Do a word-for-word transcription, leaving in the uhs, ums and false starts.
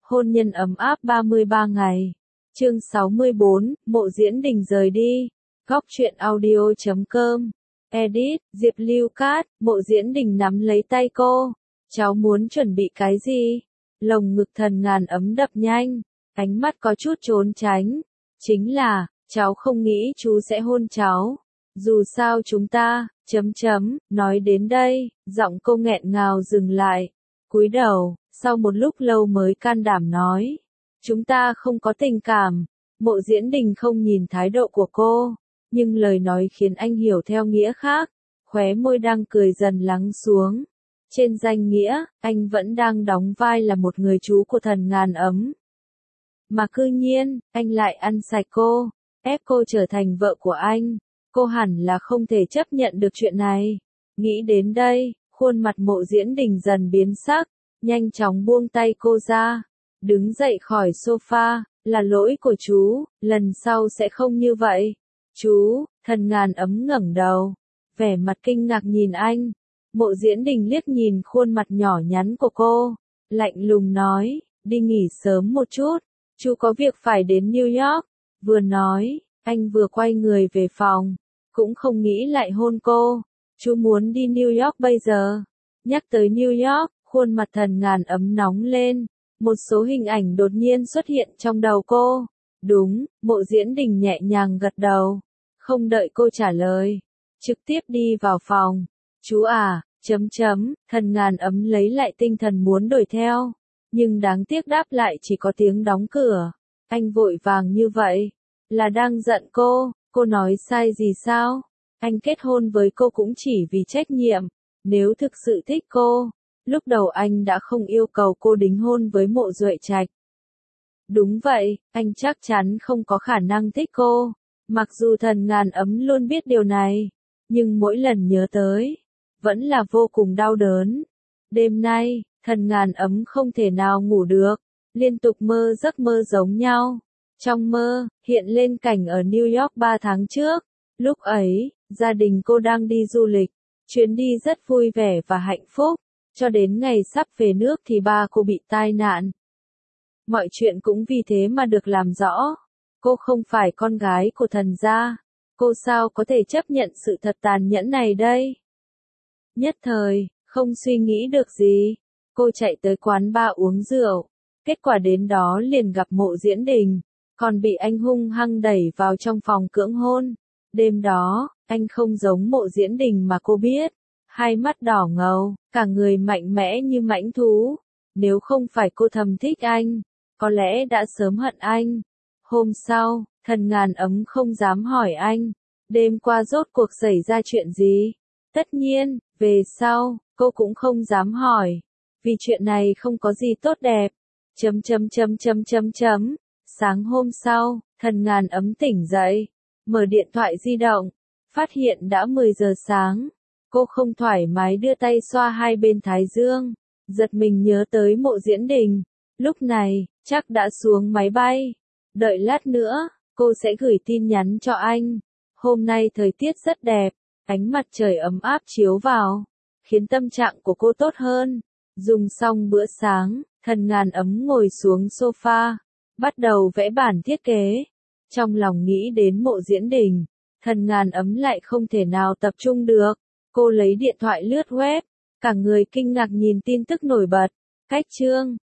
Hôn nhân ấm áp ba mươi ba ngày. Chương sáu mươi bốn, Mộ Diễn Đình rời đi. Góc truyện audio chấm com. Edit, Diệp Lưu Cát. Mộ Diễn Đình nắm lấy tay cô. Cháu muốn chuẩn bị cái gì? Lồng ngực Thần Ngàn ấm đập nhanh. Ánh mắt có chút trốn tránh. Chính là, cháu không nghĩ chú sẽ hôn cháu. Dù sao chúng ta, chấm chấm, nói đến đây, giọng cô nghẹn ngào dừng lại. Cúi đầu, sau một lúc lâu mới can đảm nói. Chúng ta không có tình cảm. Mộ Diễn Đình không nhìn thái độ của cô, nhưng lời nói khiến anh hiểu theo nghĩa khác. Khóe môi đang cười dần lắng xuống. Trên danh nghĩa, anh vẫn đang đóng vai là một người chú của Thần Ngàn ấm. Mà cư nhiên, anh lại ăn sạch cô, ép cô trở thành vợ của anh. Cô hẳn là không thể chấp nhận được chuyện này. Nghĩ đến đây, khuôn mặt Mộ Diễn Đình dần biến sắc, nhanh chóng buông tay cô ra. Đứng dậy khỏi sofa, là lỗi của chú, lần sau sẽ không như vậy. Chú, Thần Ngàn ấm ngẩng đầu, vẻ mặt kinh ngạc nhìn anh. Mộ Diễn Đình liếc nhìn khuôn mặt nhỏ nhắn của cô, lạnh lùng nói, đi nghỉ sớm một chút, chú có việc phải đến New York. Vừa nói, anh vừa quay người về phòng, cũng không nghĩ lại hôn cô. Chú muốn đi New York bây giờ. Nhắc tới New York, khuôn mặt Thần Ngàn ấm nóng lên. Một số hình ảnh đột nhiên xuất hiện trong đầu cô. Đúng, Mộ Diễn Đình nhẹ nhàng gật đầu. Không đợi cô trả lời, trực tiếp đi vào phòng. Chú à, chấm chấm, Thần Ngàn ấm lấy lại tinh thần muốn đuổi theo. Nhưng đáng tiếc đáp lại chỉ có tiếng đóng cửa. Anh vội vàng như vậy, là đang giận cô, cô nói sai gì sao? Anh kết hôn với cô cũng chỉ vì trách nhiệm. Nếu thực sự thích cô, lúc đầu anh đã không yêu cầu cô đính hôn với Mộ Duệ Trạch. Đúng vậy, anh chắc chắn không có khả năng thích cô. Mặc dù Thần Ngàn ấm luôn biết điều này, nhưng mỗi lần nhớ tới, vẫn là vô cùng đau đớn. Đêm nay, Thần Ngàn ấm không thể nào ngủ được, liên tục mơ giấc mơ giống nhau. Trong mơ, hiện lên cảnh ở New York ba tháng trước. Lúc ấy, gia đình cô đang đi du lịch. Chuyến đi rất vui vẻ và hạnh phúc. Cho đến ngày sắp về nước thì ba cô bị tai nạn. Mọi chuyện cũng vì thế mà được làm rõ. Cô không phải con gái của Thần gia. Cô sao có thể chấp nhận sự thật tàn nhẫn này đây? Nhất thời, không suy nghĩ được gì. Cô chạy tới quán bar uống rượu. Kết quả đến đó liền gặp Mộ Diễn Đình. Còn bị anh hung hăng đẩy vào trong phòng cưỡng hôn. Đêm đó, anh không giống Mộ Diễn Đình mà cô biết. Hai mắt đỏ ngầu, cả người mạnh mẽ như mãnh thú. Nếu không phải cô thầm thích anh, có lẽ đã sớm hận anh. Hôm sau, Thần Ngàn ấm không dám hỏi anh, đêm qua rốt cuộc xảy ra chuyện gì. Tất nhiên, về sau, cô cũng không dám hỏi, vì chuyện này không có gì tốt đẹp. Chấm chấm chấm chấm chấm chấm. Sáng hôm sau, Thần Ngàn ấm tỉnh dậy, mở điện thoại di động, phát hiện đã mười giờ sáng. Cô không thoải mái đưa tay xoa hai bên thái dương, giật mình nhớ tới Mộ Diễn Đình. Lúc này, chắc đã xuống máy bay. Đợi lát nữa, cô sẽ gửi tin nhắn cho anh. Hôm nay thời tiết rất đẹp, ánh mặt trời ấm áp chiếu vào, khiến tâm trạng của cô tốt hơn. Dùng xong bữa sáng, Thần Ngàn ấm ngồi xuống sofa, bắt đầu vẽ bản thiết kế. Trong lòng nghĩ đến Mộ Diễn Đình, Thần Ngàn ấm lại không thể nào tập trung được. Cô lấy điện thoại lướt web, cả người kinh ngạc nhìn tin tức nổi bật. Cách chương,